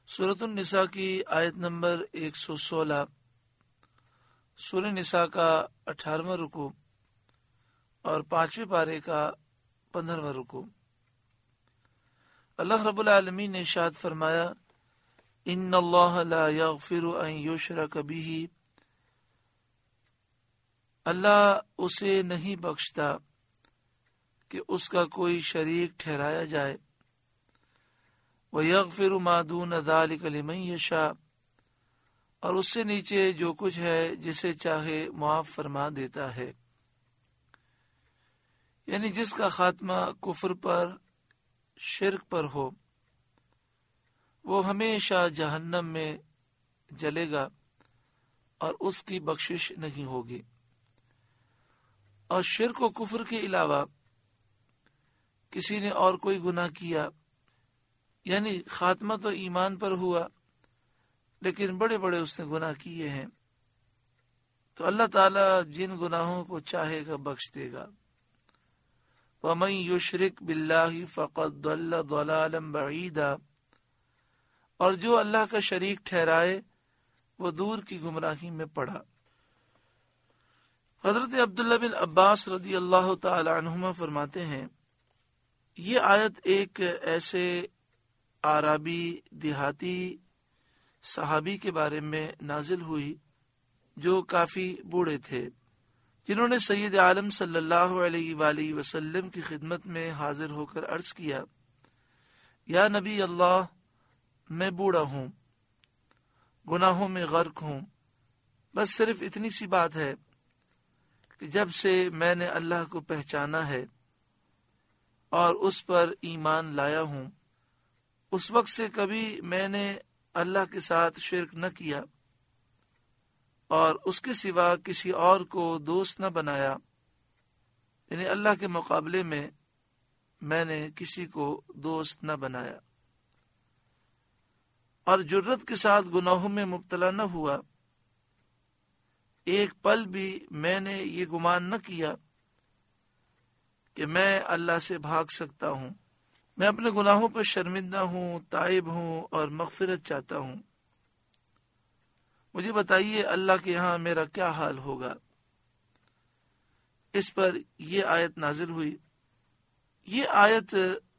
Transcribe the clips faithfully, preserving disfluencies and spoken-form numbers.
سورۃ النساء کی آیت نمبر ایک سو سولہ، سورہ نساء کا اٹھارہواں رکوع اور پانچویں پارے کا پندرہواں رکوع۔ اللہ رب العالمین نے ارشاد فرمایا، ان اللہ لا یغفر ان یشرک بہ، اللہ اسے نہیں بخشتا کہ اس کا کوئی شریک ٹھہرایا جائے، وَيَغْفِرُ مَا دُونَ ذَلِكَ لِمَن يَشَاءُ، اور اس سے نیچے جو کچھ ہے جسے چاہے معاف فرما دیتا ہے۔ یعنی جس کا خاتمہ کفر پر، شرک پر ہو، وہ ہمیشہ جہنم میں جلے گا اور اس کی بخشش نہیں ہوگی۔ اور شرک و کفر کے علاوہ کسی نے اور کوئی گناہ کیا، یعنی خاتمہ تو ایمان پر ہوا لیکن بڑے بڑے اس نے گناہ کیے ہیں، تو اللہ تعالیٰ جن گناہوں کو چاہے گا بخش دے گا۔ وَمَن يُشْرِكْ بِاللَّهِ فَقَدْ ضَلَّ ضَلَالًا بَعِيدًا، اور جو اللہ کا شریک ٹھہرائے وہ دور کی گمراہی میں پڑا۔ حضرت عبداللہ بن عباس رضی اللہ تعالی عنہما فرماتے ہیں، یہ آیت ایک ایسے عربی دیہاتی صحابی کے بارے میں نازل ہوئی جو کافی بوڑھے تھے، جنہوں نے سید عالم صلی اللہ علیہ وآلہ وسلم کی خدمت میں حاضر ہو کر عرض کیا، یا نبی اللہ، میں بوڑھا ہوں، گناہوں میں غرق ہوں، بس صرف اتنی سی بات ہے کہ جب سے میں نے اللہ کو پہچانا ہے اور اس پر ایمان لایا ہوں، اس وقت سے کبھی میں نے اللہ کے ساتھ شرک نہ کیا اور اس کے سوا کسی اور کو دوست نہ بنایا، یعنی اللہ کے مقابلے میں میں نے کسی کو دوست نہ بنایا، اور جرت کے ساتھ گناہوں میں مبتلا نہ ہوا۔ ایک پل بھی میں نے یہ گمان نہ کیا کہ میں اللہ سے بھاگ سکتا ہوں، میں اپنے گناہوں پر شرمندہ ہوں، تائب ہوں اور مغفرت چاہتا ہوں، مجھے بتائیے اللہ کے یہاں میرا کیا حال ہوگا۔ اس پر یہ آیت نازل ہوئی۔ یہ آیت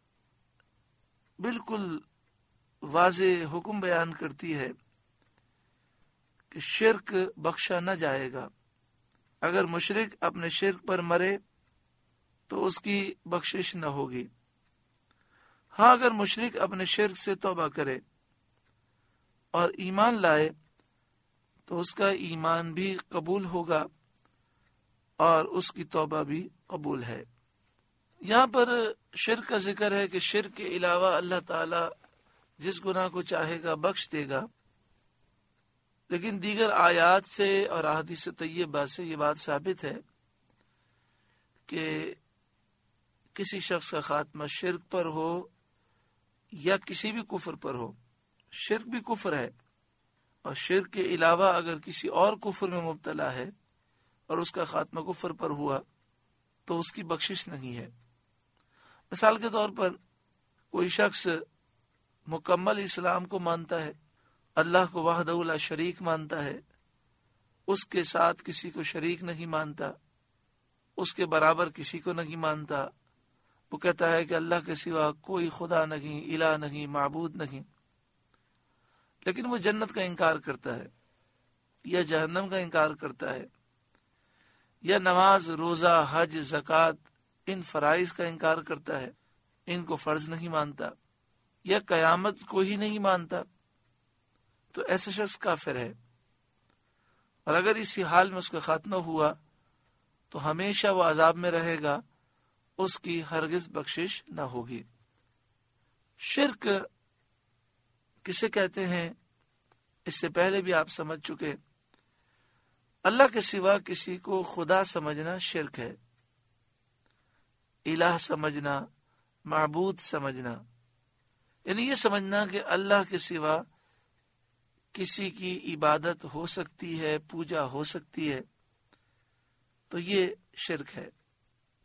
بالکل واضح حکم بیان کرتی ہے کہ شرک بخشا نہ جائے گا۔ اگر مشرک اپنے شرک پر مرے تو اس کی بخشش نہ ہوگی۔ ہاں، اگر مشرک اپنے شرک سے توبہ کرے اور ایمان لائے تو اس کا ایمان بھی قبول ہوگا اور اس کی توبہ بھی قبول ہے۔ یہاں پر شرک کا ذکر ہے کہ شرک کے علاوہ اللہ تعالی جس گناہ کو چاہے گا بخش دے گا، لیکن دیگر آیات سے اور احادیث طیبہ سے یہ بات ثابت ہے کہ کسی شخص کا خاتمہ شرک پر ہو یا کسی بھی کفر پر ہو، شرک بھی کفر ہے، اور شرک کے علاوہ اگر کسی اور کفر میں مبتلا ہے اور اس کا خاتمہ کفر پر ہوا تو اس کی بخشش نہیں ہے۔ مثال کے طور پر کوئی شخص مکمل اسلام کو مانتا ہے، اللہ کو وحدہ لا شریک مانتا ہے، اس کے ساتھ کسی کو شریک نہیں مانتا، اس کے برابر کسی کو نہیں مانتا، وہ کہتا ہے کہ اللہ کے سوا کوئی خدا نہیں، الہ نہیں، معبود نہیں، لیکن وہ جنت کا انکار کرتا ہے یا جہنم کا انکار کرتا ہے، یا نماز، روزہ، حج، زکوٰۃ، ان فرائض کا انکار کرتا ہے، ان کو فرض نہیں مانتا، یا قیامت کو ہی نہیں مانتا، تو ایسا شخص کافر ہے، اور اگر اسی حال میں اس کا خاتمہ ہوا تو ہمیشہ وہ عذاب میں رہے گا، اس کی ہرگز بخشش نہ ہوگی۔ شرک کسے کہتے ہیں اس سے پہلے بھی آپ سمجھ چکے، اللہ کے سوا کسی کو خدا سمجھنا شرک ہے، الہ سمجھنا، معبود سمجھنا، یعنی یہ سمجھنا کہ اللہ کے سوا کسی کی عبادت ہو سکتی ہے، پوجا ہو سکتی ہے، تو یہ شرک ہے۔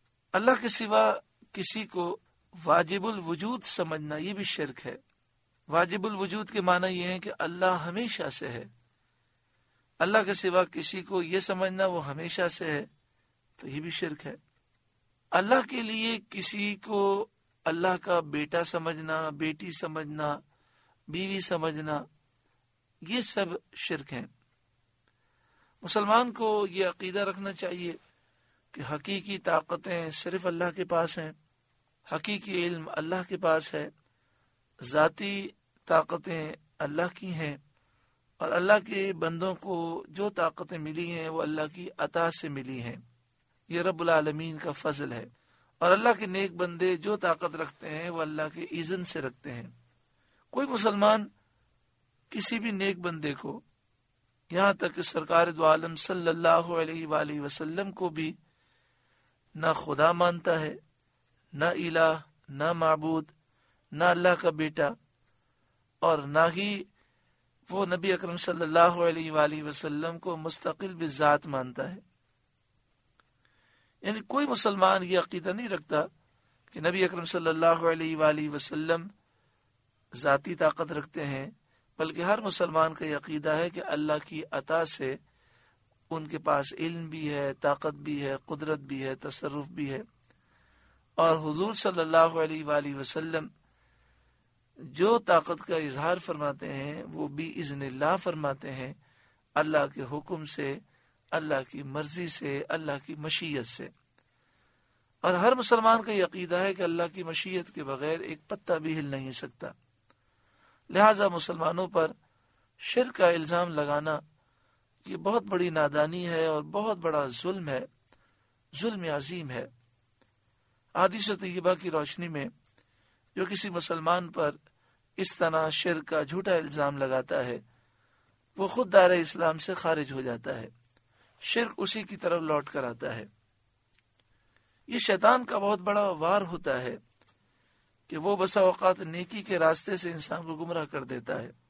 اللہ کے سوا کسی کو واجب الوجود سمجھنا یہ بھی شرک ہے۔ واجب الوجود کے معنی یہ ہے کہ اللہ ہمیشہ سے ہے. اللہ کے سوا کسی کو یہ سمجھنا وہ ہمیشہ سے ہے تو یہ بھی شرک ہے. اللہ کے لیے کسی کو اللہ کا بیٹا سمجھنا، بیٹی سمجھنا، بیوی سمجھنا، یہ سب شرک ہیں. مسلمان کو یہ عقیدہ رکھنا چاہیے کہ حقیقی طاقتیں صرف اللہ کے پاس ہیں، حقیقی علم اللہ کے پاس ہے، ذاتی طاقتیں اللہ کی ہیں، اور اللہ کے بندوں کو جو طاقتیں ملی ہیں وہ اللہ کی عطا سے ملی ہیں. یہ رب العالمین کا فضل ہے. اور اللہ کے نیک بندے جو طاقت رکھتے ہیں وہ اللہ کے اذن سے رکھتے ہیں. کوئی مسلمان کسی بھی نیک بندے کو، یہاں تک کہ سرکار دو عالم صلی اللہ علیہ وآلہ وسلم کو بھی نہ خدا مانتا ہے، نہ الہ، نہ معبود، نہ اللہ کا بیٹا، اور نہ ہی وہ نبی اکرم صلی اللہ علیہ وآلہ وسلم کو مستقل بذات مانتا ہے. یعنی کوئی مسلمان یہ عقیدہ نہیں رکھتا کہ نبی اکرم صلی اللہ علیہ وآلہ وسلم ذاتی طاقت رکھتے ہیں، بلکہ ہر مسلمان کا یہ عقیدہ ہے کہ اللہ کی عطا سے ان کے پاس علم بھی ہے، طاقت بھی ہے، قدرت بھی ہے، تصرف بھی ہے. اور حضور صلی اللہ علیہ وآلہ وسلم جو طاقت کا اظہار فرماتے ہیں وہ بھی اذن اللہ فرماتے ہیں، اللہ کے حکم سے، اللہ کی مرضی سے، اللہ کی مشیت سے. اور ہر مسلمان کا یہ عقیدہ ہے کہ اللہ کی مشیت کے بغیر ایک پتہ بھی ہل نہیں سکتا. لہذا مسلمانوں پر شرک کا الزام لگانا یہ بہت بڑی نادانی ہے اور بہت بڑا ظلم ہے، ظلم عظیم ہے. احادیث طیبہ کی روشنی میں جو کسی مسلمان پر اس طرح شرک کا جھوٹا الزام لگاتا ہے وہ خود دائرہ اسلام سے خارج ہو جاتا ہے، شرک اسی کی طرف لوٹ کر آتا ہے. یہ شیطان کا بہت بڑا وار ہوتا ہے کہ وہ بسا اوقات نیکی کے راستے سے انسان کو گمراہ کر دیتا ہے.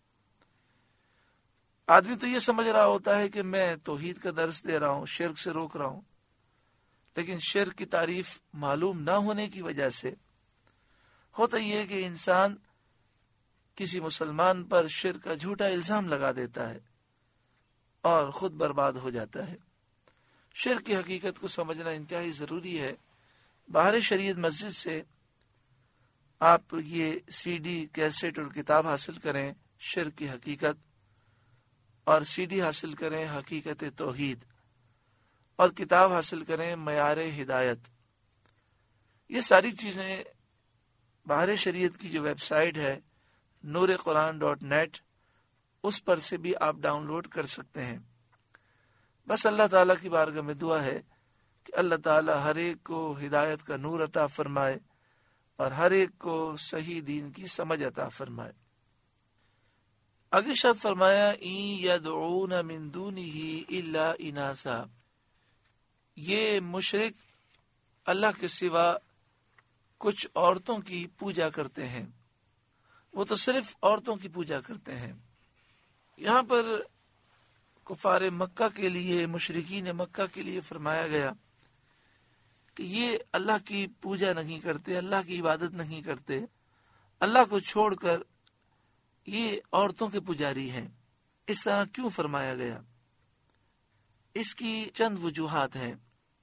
آدمی تو یہ سمجھ رہا ہوتا ہے کہ میں توحید کا درس دے رہا ہوں، شرک سے روک رہا ہوں، لیکن شرک کی تعریف معلوم نہ ہونے کی وجہ سے ہوتا یہ ہے کہ انسان کسی مسلمان پر شرک کا جھوٹا الزام لگا دیتا ہے اور خود برباد ہو جاتا ہے. شرک کی حقیقت کو سمجھنا انتہائی ضروری ہے. باہر شریعت مسجد سے آپ یہ سی ڈی، کیسٹ اور کتاب حاصل کریں شرک کی حقیقت، اور سی ڈی حاصل کریں حقیقت توحید، اور کتاب حاصل کریں معیار ہدایت. یہ ساری چیزیں باہر شریعت کی جو ویب سائٹ ہے نور قرآن ڈاٹ نیٹ، اس پر سے بھی آپ ڈاؤن لوڈ کر سکتے ہیں. بس اللہ تعالیٰ کی بارگاہ میں دعا ہے کہ اللہ تعالیٰ ہر ایک کو ہدایت کا نور عطا فرمائے اور ہر ایک کو صحیح دین کی سمجھ عطا فرمائے. آگے شاید فرمایا این یدعون من دونہ الا اناسا، یہ مشرک اللہ کے سوا کچھ عورتوں کی پوجا کرتے ہیں، وہ تو صرف عورتوں کی پوجا کرتے ہیں. یہاں پر کفار مکہ کے لیے، مشرکین مکہ کے لیے فرمایا گیا کہ یہ اللہ کی پوجا نہیں کرتے، اللہ کی عبادت نہیں کرتے، اللہ کو چھوڑ کر یہ عورتوں کے پجاری ہیں. اس طرح کیوں فرمایا گیا؟ اس کی چند وجوہات ہیں.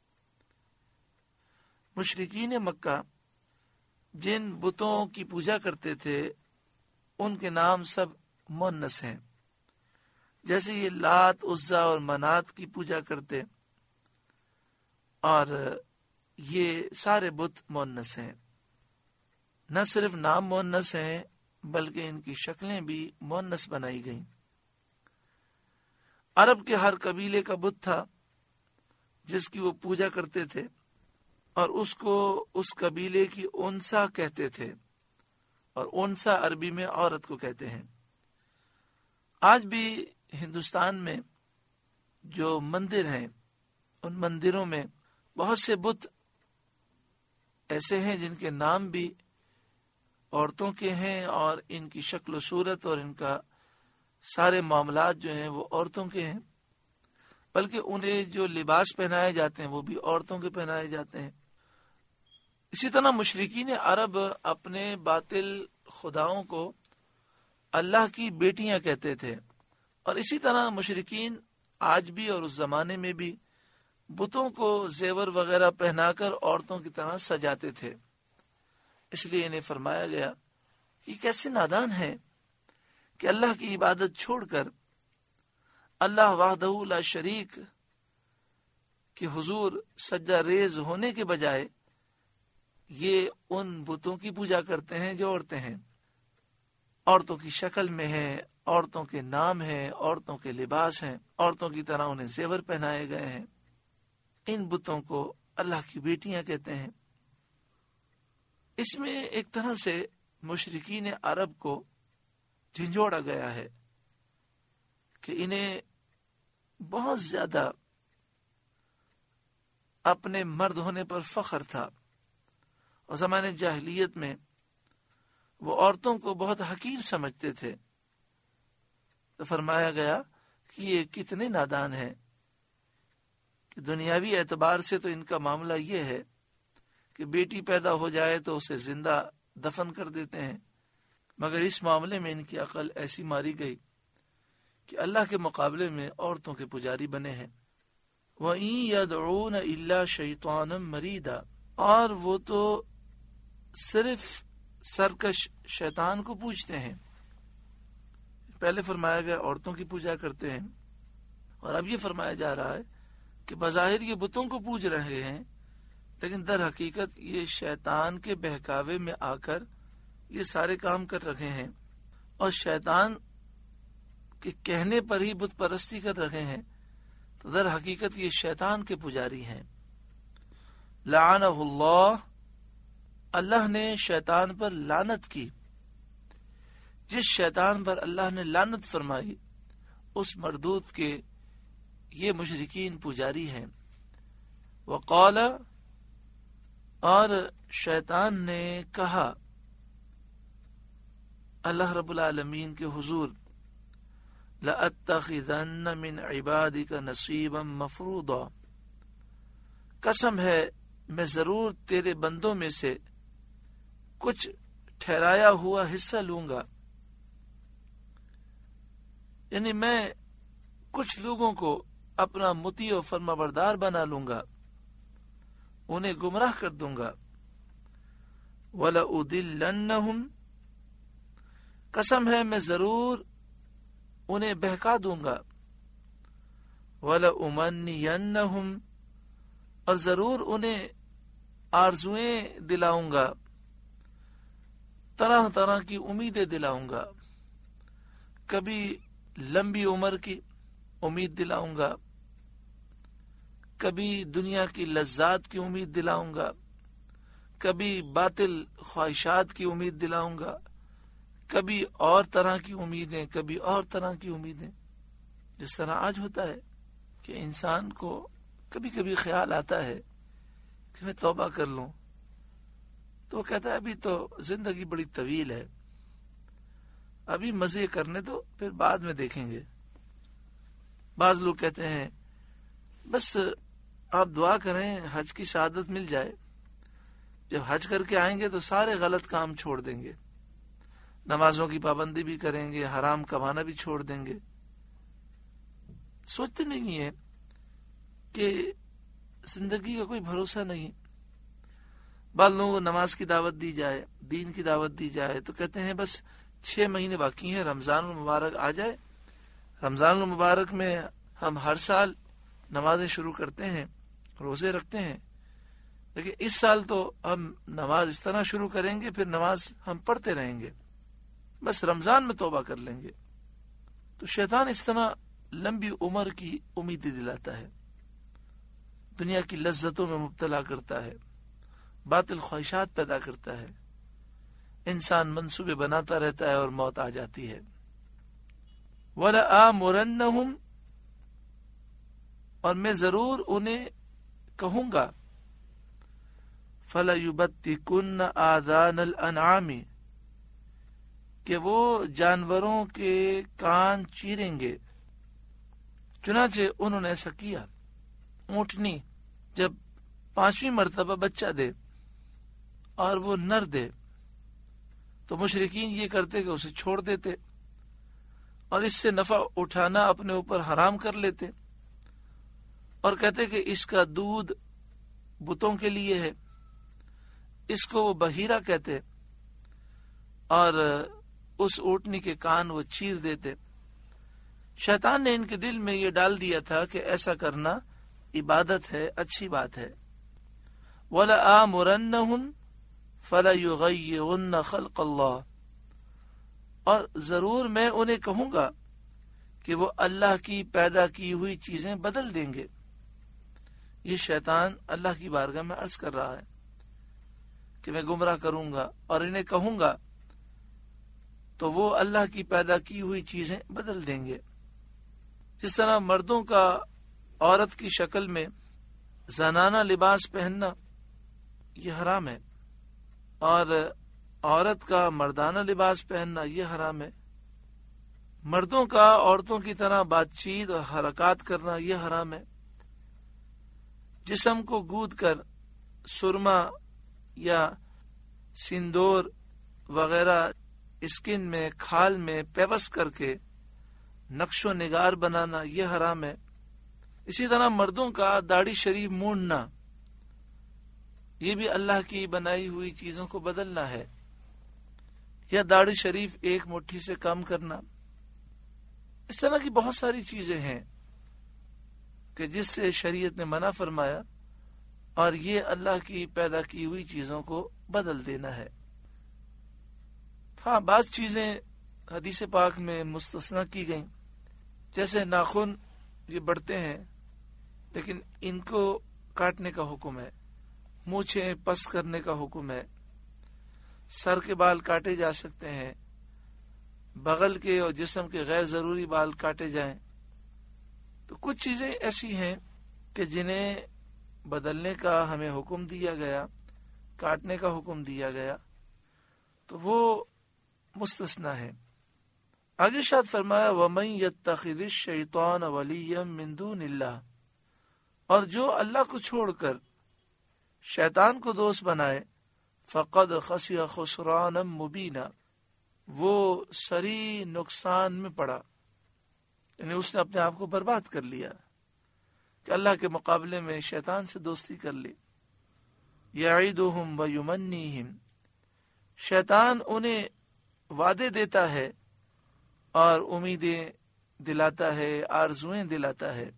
مشرکین مکہ جن بتوں کی پوجا کرتے تھے ان کے نام سب مؤنث ہیں، جیسے یہ لات، عزا اور منات کی پوجا کرتے، اور یہ سارے بت مؤنث ہیں. نہ صرف نام مؤنث ہیں بلکہ ان کی شکلیں بھی مؤنث بنائی گئیں. عرب کے ہر قبیلے کا بت تھا جس کی وہ پوجا کرتے تھے، اور اس کو اس قبیلے کی انسا کہتے تھے، اور انسا عربی میں عورت کو کہتے ہیں. آج بھی ہندوستان میں جو مندر ہیں ان مندروں میں بہت سے بت ایسے ہیں جن کے نام بھی عورتوں کے ہیں، اور ان کی شکل و صورت اور ان کا سارے معاملات جو ہیں وہ عورتوں کے ہیں، بلکہ انہیں جو لباس پہنائے جاتے ہیں وہ بھی عورتوں کے پہنائے جاتے ہیں. اسی طرح مشرکین عرب اپنے باطل خداؤں کو اللہ کی بیٹیاں کہتے تھے. اور اسی طرح مشرکین آج بھی اور اس زمانے میں بھی بتوں کو زیور وغیرہ پہنا کر عورتوں کی طرح سجاتے تھے. اس لیے انہیں فرمایا گیا کہ کیسے نادان ہے کہ اللہ کی عبادت چھوڑ کر اللہ وحدہ لا شریک کے حضور سجدہ ریز ہونے کے بجائے یہ ان بتوں کی پوجا کرتے ہیں جو عورتیں ہیں، عورتوں کی شکل میں ہیں، عورتوں کے نام ہیں، عورتوں کے لباس ہیں، عورتوں کی طرح انہیں زیور پہنائے گئے ہیں. ان بتوں کو اللہ کی بیٹیاں کہتے ہیں. اس میں ایک طرح سے مشرکین عرب کو جھنجھوڑا گیا ہے کہ انہیں بہت زیادہ اپنے مرد ہونے پر فخر تھا، اور زمانے جاہلیت میں وہ عورتوں کو بہت حقیر سمجھتے تھے. تو فرمایا گیا کہ یہ کتنے نادان ہیں کہ دنیاوی اعتبار سے تو ان کا معاملہ یہ ہے کہ بیٹی پیدا ہو جائے تو اسے زندہ دفن کر دیتے ہیں، مگر اس معاملے میں ان کی عقل ایسی ماری گئی کہ اللہ کے مقابلے میں عورتوں کے پجاری بنے ہیں. وَإِن يَدْعُونَ إِلَّا شَيْطَانًا مَرِيدًا، اور وہ تو صرف سرکش شیطان کو پوجتے ہیں. پہلے فرمایا گیا عورتوں کی پوجا کرتے ہیں، اور اب یہ فرمایا جا رہا ہے کہ بظاہر یہ بتوں کو پوج رہے ہیں، لیکن در حقیقت یہ شیطان کے بہکاوے میں آ کر یہ سارے کام کر رہے ہیں، اور شیطان کے کہنے پر ہی بت پرستی کر رہے ہیں. تو در حقیقت یہ شیطان کے پجاری ہیں. لعنہ اللہ، اللہ نے شیطان پر لعنت کی. جس شیطان پر اللہ نے لعنت فرمائی اس مردود کے یہ مشرکین پجاری ہیں. وقال، اور شیطان نے کہا اللہ رب العالمین کے حضور، لَأَتَّخِذَنَّ مِنْ عِبَادِكَ نَصِيبًا مَفْرُوضًا، قسم ہے میں ضرور تیرے بندوں میں سے کچھ ٹھہرایا ہوا حصہ لوں گا. یعنی میں کچھ لوگوں کو اپنا مطیع و فرما بردار بنا لوں گا، انہیں گمراہ کر دوں گا. وَلَأُضِلَّنَّهُمْ، قسم ہے میں ضرور انہیں بہکا دوں گا. وَلَأُمَنِّيَنَّهُمْ، اور ضرور انہیں آرزویں دلاؤں گا، طرح طرح کی امیدیں دلاؤں گا. کبھی لمبی عمر کی امید دلاؤں گا، کبھی دنیا کی لذات کی امید دلاؤں گا، کبھی باطل خواہشات کی امید دلاؤں گا، کبھی اور طرح کی امیدیں، کبھی اور طرح کی امیدیں. جس طرح آج ہوتا ہے کہ انسان کو کبھی کبھی خیال آتا ہے کہ میں توبہ کر لوں، تو وہ کہتا ہے ابھی تو زندگی بڑی طویل ہے، ابھی مزے کرنے تو پھر بعد میں دیکھیں گے. بعض لوگ کہتے ہیں بس آپ دعا کریں حج کی سعادت مل جائے، جب حج کر کے آئیں گے تو سارے غلط کام چھوڑ دیں گے، نمازوں کی پابندی بھی کریں گے، حرام کمانا بھی چھوڑ دیں گے. سوچتے نہیں ہے کہ زندگی کا کوئی بھروسہ نہیں. بعض لوگوں کو نماز کی دعوت دی جائے، دین کی دعوت دی جائے تو کہتے ہیں بس چھ مہینے باقی ہیں، رمضان المبارک آ جائے. رمضان المبارک میں ہم ہر سال نمازیں شروع کرتے ہیں، روزے رکھتے ہیں، لیکن اس سال تو ہم نماز اس طرح شروع کریں گے، پھر نماز ہم پڑھتے رہیں گے، بس رمضان میں توبہ کر لیں گے. تو شیطان اس طرح لمبی عمر کی امیدیں دلاتا ہے، دنیا کی لذتوں میں مبتلا کرتا ہے، باطل خواہشات پیدا کرتا ہے. انسان منصوبے بناتا رہتا ہے اور موت آ جاتی ہے. وَلَآمُرَنَّهُمْ، اور میں ضرور انہیں کہوں گا، فَلَيُبَتِّكُنَّ آذَانَ الْأَنْعَامِ، کہ وہ جانوروں کے کان چیریں گے. چنانچہ انہوں نے ایسا کیا. اونٹنی جب پانچویں مرتبہ بچہ دے اور وہ نر دے تو مشرکین یہ کرتے کہ اسے چھوڑ دیتے، اور اس سے نفع اٹھانا اپنے اوپر حرام کر لیتے اور کہتے کہ اس کا دودھ بتوں کے لیے ہے، اس کو وہ بحیرہ کہتے اور اس اونٹنی کے کان وہ چیر دیتے۔ شیطان نے ان کے دل میں یہ ڈال دیا تھا کہ ایسا کرنا عبادت ہے، اچھی بات ہے۔ وَلَآمُرَنَّهُمْ فَلَيُغَيِّرُنَّ خَلْقَ اللَّهِ، اور ضرور میں انہیں کہوں گا کہ وہ اللہ کی پیدا کی ہوئی چیزیں بدل دیں گے۔ یہ شیطان اللہ کی بارگاہ میں عرض کر رہا ہے کہ میں گمراہ کروں گا اور انہیں کہوں گا تو وہ اللہ کی پیدا کی ہوئی چیزیں بدل دیں گے۔ جس طرح مردوں کا عورت کی شکل میں زنانہ لباس پہننا یہ حرام ہے، اور عورت کا مردانہ لباس پہننا یہ حرام ہے۔ مردوں کا عورتوں کی طرح بات چیت اور حرکات کرنا یہ حرام ہے۔ جسم کو گود کر سرما یا سندور وغیرہ اسکن میں کھال میں پیوست کر کے نقش و نگار بنانا یہ حرام ہے۔ اسی طرح مردوں کا داڑھی شریف مونڈنا یہ بھی اللہ کی بنائی ہوئی چیزوں کو بدلنا ہے، یا داڑھی شریف ایک مٹھی سے کم کرنا۔ اس طرح کی بہت ساری چیزیں ہیں کہ جس سے شریعت نے منع فرمایا، اور یہ اللہ کی پیدا کی ہوئی چیزوں کو بدل دینا ہے۔ ہاں، بعض چیزیں حدیث پاک میں مستثنی کی گئیں، جیسے ناخن یہ بڑھتے ہیں لیکن ان کو کاٹنے کا حکم ہے، مونچھیں پس کرنے کا حکم ہے، سر کے بال کاٹے جا سکتے ہیں، بغل کے اور جسم کے غیر ضروری بال کاٹے جائیں۔ تو کچھ چیزیں ایسی ہیں کہ جنہیں بدلنے کا ہمیں حکم دیا گیا، کاٹنے کا حکم دیا گیا، تو وہ مستثنی ہے۔ آگے ارشاد فرمایا وَمَن يَتَّخِذِ الشَّيْطَانَ وَلِيًّا مِّن دُونِ اللَّهِ، اور جو اللہ کو چھوڑ کر شیطان کو دوست بنائے، فَقَدْ خَسِرَ خُسْرَانًا مُبِينًا، وہ صریح نقصان میں پڑا، یعنی اس نے اپنے آپ کو برباد کر لیا کہ اللہ کے مقابلے میں شیطان سے دوستی کر لی۔ یعیدہم ویمنیہم، شیطان انہیں وعدے دیتا ہے اور امیدیں دلاتا ہے، آرزویں دلاتا ہے،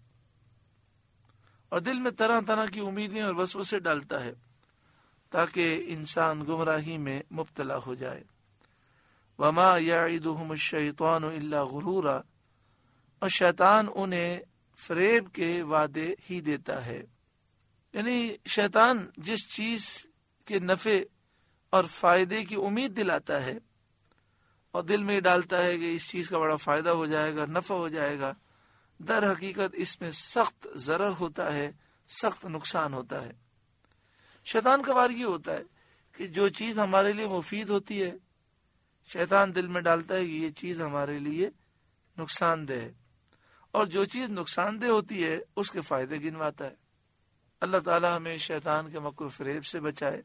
اور دل میں طرح طرح کی امیدیں اور وسوسے ڈالتا ہے تاکہ انسان گمراہی میں مبتلا ہو جائے۔ وما یعیدہم الشیطان الا غرورا، اور شیطان انہیں فریب کے وعدے ہی دیتا ہے۔ یعنی شیطان جس چیز کے نفع اور فائدے کی امید دلاتا ہے اور دل میں ڈالتا ہے کہ اس چیز کا بڑا فائدہ ہو جائے گا، نفع ہو جائے گا، در حقیقت اس میں سخت ضرر ہوتا ہے، سخت نقصان ہوتا ہے۔ شیطان کا وار یہ ہوتا ہے کہ جو چیز ہمارے لیے مفید ہوتی ہے شیطان دل میں ڈالتا ہے کہ یہ چیز ہمارے لیے نقصان دہ ہے، اور جو چیز نقصان دہ ہوتی ہے اس کے فائدے گنواتا ہے۔ اللہ تعالی ہمیں شیطان کے مکر و فریب سے بچائے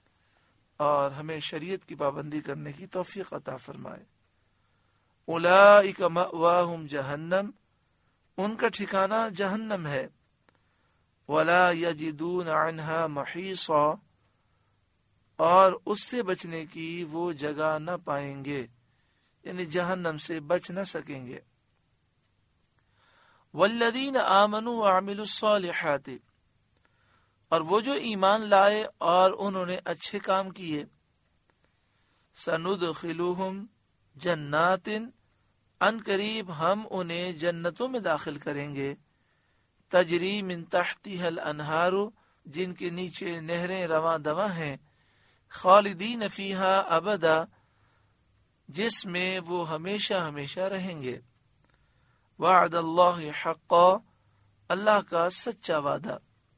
اور ہمیں شریعت کی پابندی کرنے کی توفیق عطا فرمائے۔ اولئک مأواہم جہنم، ان کا ٹھکانہ جہنم ہے۔ ولا یجدون عنہا محیصا، اور اس سے بچنے کی وہ جگہ نہ پائیں گے، یعنی جہنم سے بچ نہ سکیں گے۔ والذین آمنوا وعملوا الصالحات، اور وہ جو ایمان لائے اور انہوں نے اچھے کام کیے، سندخلہم جنات، ان قریب ہم انہیں جنتوں میں داخل کریں گے، تجری من تحتها الانہار، جن کے نیچے نہریں رواں دواں ہیں، خالدین فیہا ابدا، جس میں وہ ہمیشہ ہمیشہ رہیں گے۔ وعد اللہ حقا، اللہ کا سچا وعدہ،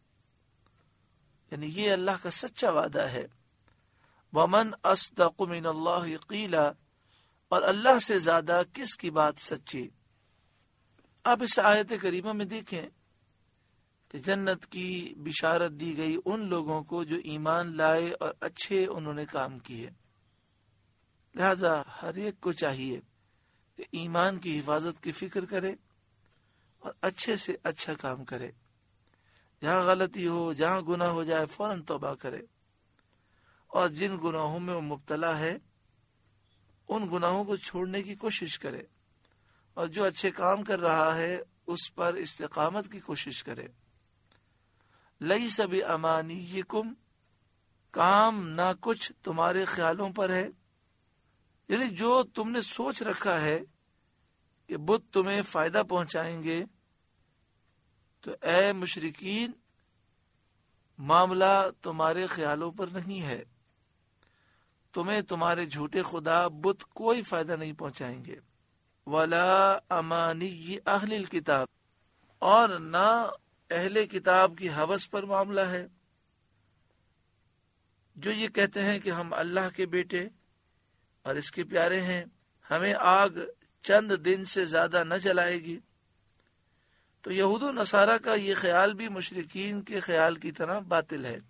یعنی یہ اللہ کا سچا وعدہ ہے۔ ومن اصدق من اللہ قیلا، اور اللہ سے زیادہ کس کی بات سچی۔ آپ اس آیت کریمہ میں دیکھیں کہ جنت کی بشارت دی گئی ان لوگوں کو جو ایمان لائے اور اچھے انہوں نے کام کیے۔ لہذا ہر ایک کو چاہیے کہ ایمان کی حفاظت کی فکر کرے اور اچھے سے اچھا کام کرے. جہاں غلطی ہو، جہاں گناہ ہو جائے، فوراً توبہ کرے، اور جن گناہوں میں وہ مبتلا ہے ان گناہوں کو چھوڑنے کی کوشش کرے، اور جو اچھے کام کر رہا ہے اس پر استقامت کی کوشش کرے. لیس بامانیکم، کام نہ کچھ تمہارے خیالوں پر ہے، یعنی جو تم نے سوچ رکھا ہے کہ بت تمہیں فائدہ پہنچائیں گے، تو اے مشرکین معاملہ تمہارے خیالوں پر نہیں ہے. تمہیں تمہارے جھوٹے خدا بت کوئی فائدہ نہیں پہنچائیں گے. ولا امانی اہل الکتاب، اور نہ اہل کتاب کی ہوس پر معاملہ ہے، جو یہ کہتے ہیں کہ ہم اللہ کے بیٹے اور اس کے پیارے ہیں، ہمیں آگ چند دن سے زیادہ نہ جلائے گی. تو یہود و نصارہ کا یہ خیال بھی مشرکین کے خیال کی طرح باطل ہے.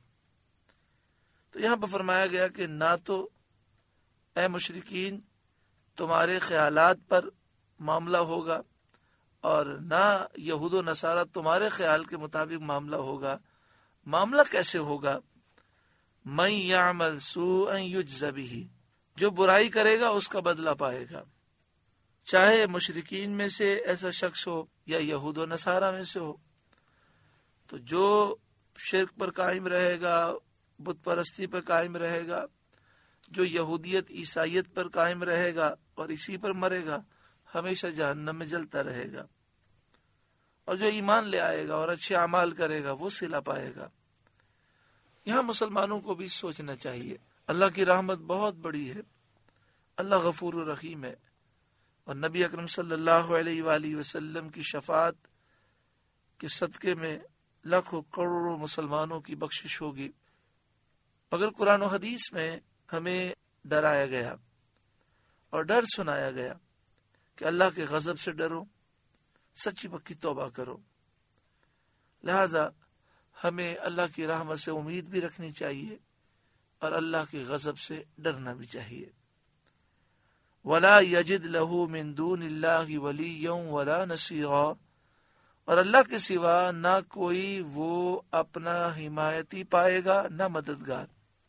تو یہاں پر فرمایا گیا کہ نہ تو اے مشرکین تمہارے خیالات پر معاملہ ہوگا، اور نہ یہود و نصارہ تمہارے خیال کے مطابق معاملہ ہوگا. معاملہ کیسے ہوگا؟ من یعمل سوءا یجز بہ، جو برائی کرے گا اس کا بدلہ پائے گا، چاہے مشرکین میں سے ایسا شخص ہو یا یہود و نصارہ میں سے ہو. تو جو شرک پر قائم رہے گا، بت پرستی پر قائم رہے گا، جو یہودیت عیسائیت پر قائم رہے گا اور اسی پر مرے گا، ہمیشہ جہنم میں جلتا رہے گا. اور جو ایمان لے آئے گا اور اچھے اعمال کرے گا وہ صلہ پائے گا. یہاں مسلمانوں کو بھی سوچنا چاہیے، اللہ کی رحمت بہت بڑی ہے، اللہ غفور الرحیم ہے، اور نبی اکرم صلی اللہ علیہ وآلہ وسلم کی شفاعت کے صدقے میں لاکھوں کروڑوں مسلمانوں کی بخشش ہوگی. مگر قرآن و حدیث میں ہمیں ڈرایا گیا اور ڈر سنایا گیا کہ اللہ کے غضب سے ڈرو، سچی پکی توبہ کرو. لہذا ہمیں اللہ کی رحمت سے امید بھی رکھنی چاہیے اور اللہ کے غضب سے ڈرنا بھی چاہیے. ولا یجد له من دون اللہ ولیا ولا نصیرا، اور اللہ کے سوا نہ کوئی وہ اپنا حمایتی پائے گا نہ مددگار.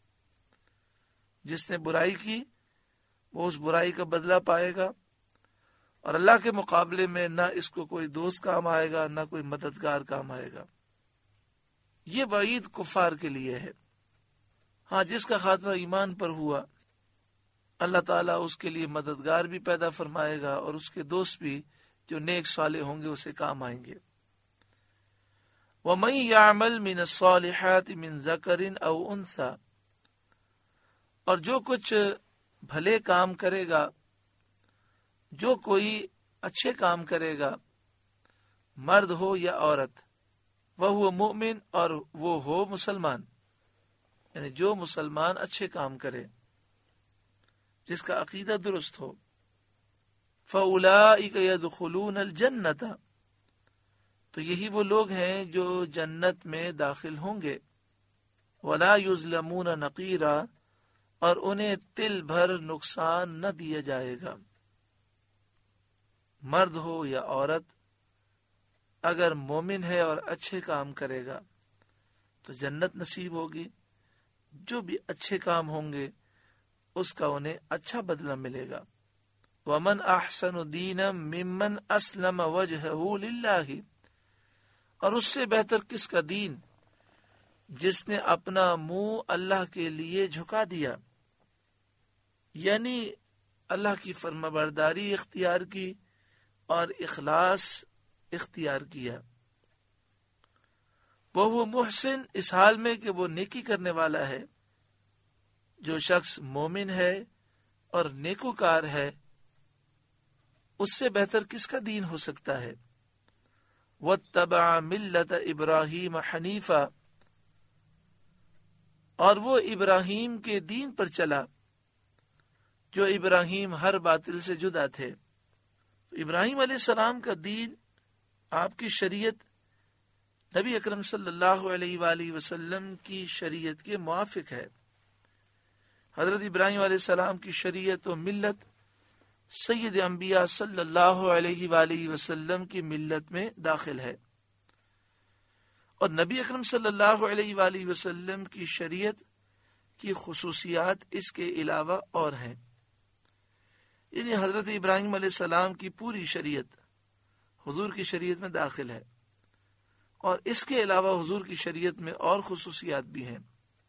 جس نے برائی کی وہ اس برائی کا بدلہ پائے گا، اور اللہ کے مقابلے میں نہ اس کو کوئی دوست کام آئے گا نہ کوئی مددگار کام آئے گا. یہ وعید کفار کے لیے ہے. ہاں، جس کا خاتمہ ایمان پر ہوا اللہ تعالیٰ اس کے لیے مددگار بھی پیدا فرمائے گا، اور اس کے دوست بھی جو نیک صالح ہوں گے اسے کام آئیں گے. وَمَن يَعْمَلْ مِنَ الصَّالِحَاتِ مِن ذَكَرٍ أَوْ أُنثَىٰ، اور جو کچھ بھلے کام کرے گا، جو کوئی اچھے کام کرے گا، مرد ہو یا عورت، وَهُوَ مُؤْمِنٌ، اور وہ ہو مسلمان، یعنی جو مسلمان اچھے کام کرے، جس کا عقیدہ درست ہو. فَأُولَٰئِكَ يَدْخُلُونَ الْجَنَّةَ، تو یہی وہ لوگ ہیں جو جنت میں داخل ہوں گے. وَلَا يُظْلَمُونَ نَقِيرًا، اور انہیں تل بھر نقصان نہ دیا جائے گا. مرد ہو یا عورت اگر مومن ہے اور اچھے کام کرے گا تو جنت نصیب ہوگی. جو بھی اچھے کام ہوں گے اس کا انہیں اچھا بدلہ ملے گا. وَمَنْ أَحْسَنُ دِينًا مِّمَّنْ أَسْلَمَ وَجْهَهُ لِلَّهِ، اور اس سے بہتر کس کا دین جس نے اپنا منہ اللہ کے لیے جھکا دیا، یعنی اللہ کی فرمانبرداری اختیار کی اور اخلاص اختیار کیا. وہ محسن، اس حال میں کہ وہ نیکی کرنے والا ہے. جو شخص مومن ہے اور نیکوکار ہے اس سے بہتر کس کا دین ہو سکتا ہے. وَاتَّبَعَ مِلَّةَ إِبْرَاهِيمَ حَنِيفًا، اور وہ ابراہیم کے دین پر چلا جو ابراہیم ہر باطل سے جدا تھے. ابراہیم علیہ السلام کا دین، آپ کی شریعت نبی اکرم صلی اللہ علیہ وآلہ وسلم کی شریعت کے موافق ہے. حضرت ابراہیم علیہ السلام کی شریعت و ملت سید انبیاء صلی اللہ علیہ وآلہ وسلم کی ملت میں داخل ہے، اور نبی اکرم صلی اللہ علیہ وآلہ وسلم کی شریعت کی خصوصیات اس کے علاوہ اور ہیں، یعنی حضرت ابراہیم علیہ السلام کی پوری شریعت حضور کی شریعت میں داخل ہے، اور اس کے علاوہ حضور کی شریعت میں اور خصوصیات بھی ہیں۔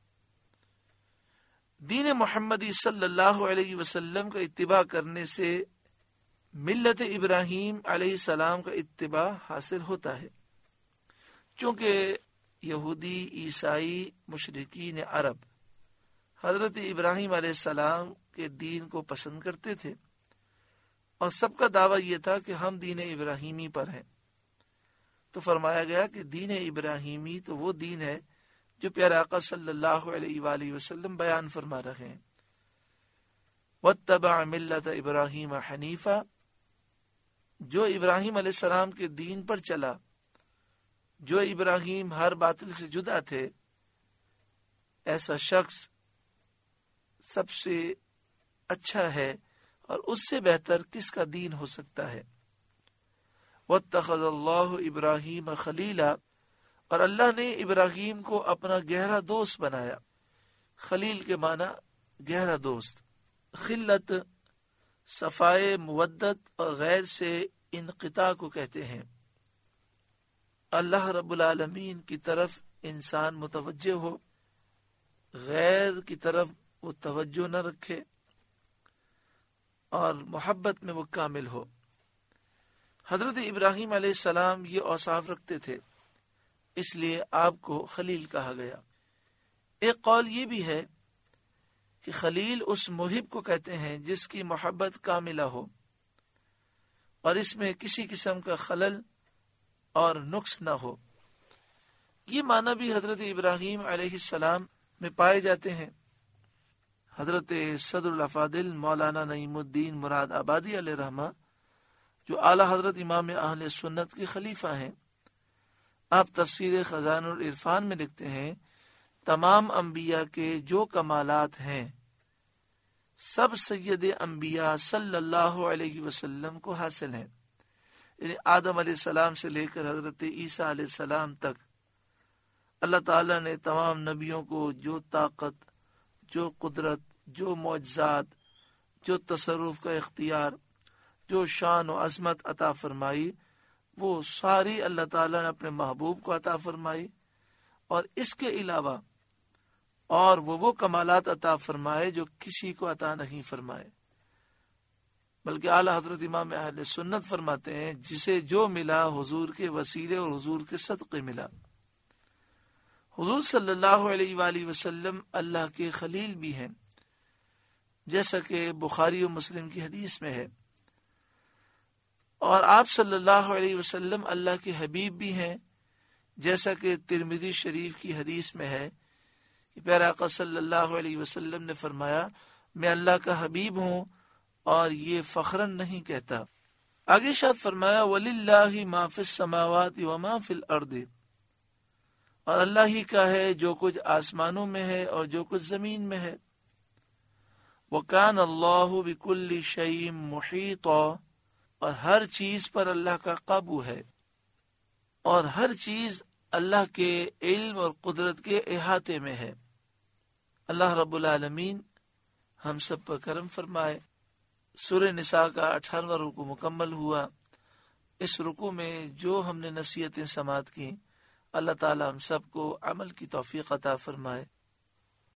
دین محمدی صلی اللہ علیہ وسلم کا اتباع کرنے سے ملت ابراہیم علیہ السلام کا اتباع حاصل ہوتا ہے، چونکہ یہودی، عیسائی، مشرکین عرب حضرت ابراہیم علیہ السلام کے دین کو پسند کرتے تھے، اور سب کا دعویٰ یہ تھا کہ ہم دین ابراہیمی پر ہیں۔ تو فرمایا گیا کہ دین ابراہیمی تو وہ دین ہے جو پیارے آقا صلی اللہ علیہ وآلہ وسلم بیان فرما رہے ہیں، وَاتَّبَعَ مِلَّةَ إِبْرَاهِيمَ حَنِيفًا، جو ابراہیم علیہ السلام کے دین پر چلا، جو ابراہیم ہر باطل سے جدا تھے، ایسا شخص سب سے اچھا ہے، اور اس سے بہتر کس کا دین ہو سکتا ہے۔ وَاتَّخَذَ اللَّهُ إِبْرَاهِيمَ خَلِيلًا، اور اللہ نے ابراہیم کو اپنا گہرا دوست بنایا۔ خلیل کے معنی گہرا دوست، خلت صفائے مودت اور غیر سے انقطاع کو کہتے ہیں۔ اللہ رب العالمین کی طرف انسان متوجہ ہو، غیر کی طرف وہ توجہ نہ رکھے، اور محبت میں وہ کامل ہو۔ حضرت ابراہیم علیہ السلام یہ اوصاف رکھتے تھے، اس لیے آپ کو خلیل کہا گیا۔ ایک قول یہ بھی ہے کہ خلیل اس محب کو کہتے ہیں جس کی محبت کاملہ ہو، اور اس میں کسی قسم کا خلل اور نقص نہ ہو۔ یہ معنی بھی حضرت ابراہیم علیہ السلام میں پائے جاتے ہیں۔ حضرت صدر الافاضل مولانا نعیم الدین مراد آبادی علیہ رحمہ، جو اعلیٰ حضرت امام اہل سنت کے خلیفہ ہیں، آپ تفسیر خزائن العرفان میں لکھتے ہیں، تمام انبیاء کے جو کمالات ہیں سب سید انبیاء صلی اللہ علیہ وسلم کو حاصل ہیں، یعنی آدم علیہ السلام سے لے کر حضرت عیسیٰ علیہ السلام تک اللہ تعالیٰ نے تمام نبیوں کو جو طاقت، جو قدرت، جو معجزات، جو تصرف کا اختیار، جو شان و عظمت عطا فرمائی، وہ ساری اللہ تعالیٰ نے اپنے محبوب کو عطا فرمائی، اور اس کے علاوہ اور وہ وہ کمالات عطا فرمائے جو کسی کو عطا نہیں فرمائے، بلکہ اعلیٰ حضرت امام اہل سنت فرماتے ہیں جسے جو ملا حضور کے وسیلے اور حضور کے صدقے ملا۔ حضور صلی اللہ علیہ وآلہ وسلم اللہ کے خلیل بھی ہیں، جیسا کہ بخاری و مسلم کی حدیث میں ہے، اور آپ صلی اللہ علیہ وسلم اللہ کے حبیب بھی ہیں، جیسا کہ ترمذی شریف کی حدیث میں ہے کہ پیارے آقا صلی اللہ علیہ وسلم نے فرمایا، میں اللہ کا حبیب ہوں اور یہ فخراً نہیں کہتا۔ آگے شاد فرمایا، وَلِلَّهِ مَا فِي السَّمَاوَاتِ وَمَا فِي الْأَرْضِ، اور اللہ ہی کا ہے جو کچھ آسمانوں میں ہے اور جو کچھ زمین میں ہے۔ وَكَانَ اللَّهُ بِكُلِّ شَيْءٍ مُحِيطًا، اور ہر چیز پر اللہ کا قابو ہے، اور ہر چیز اللہ کے علم اور قدرت کے احاطے میں ہے۔ اللہ رب العالمین ہم سب پر کرم فرمائے۔ سورہ نساء کا اٹھارہواں رکوع مکمل ہوا۔ اس رکوع میں جو ہم نے نصیحتیں سماعت کی، اللہ تعالی ہم سب کو عمل کی توفیق عطا فرمائے۔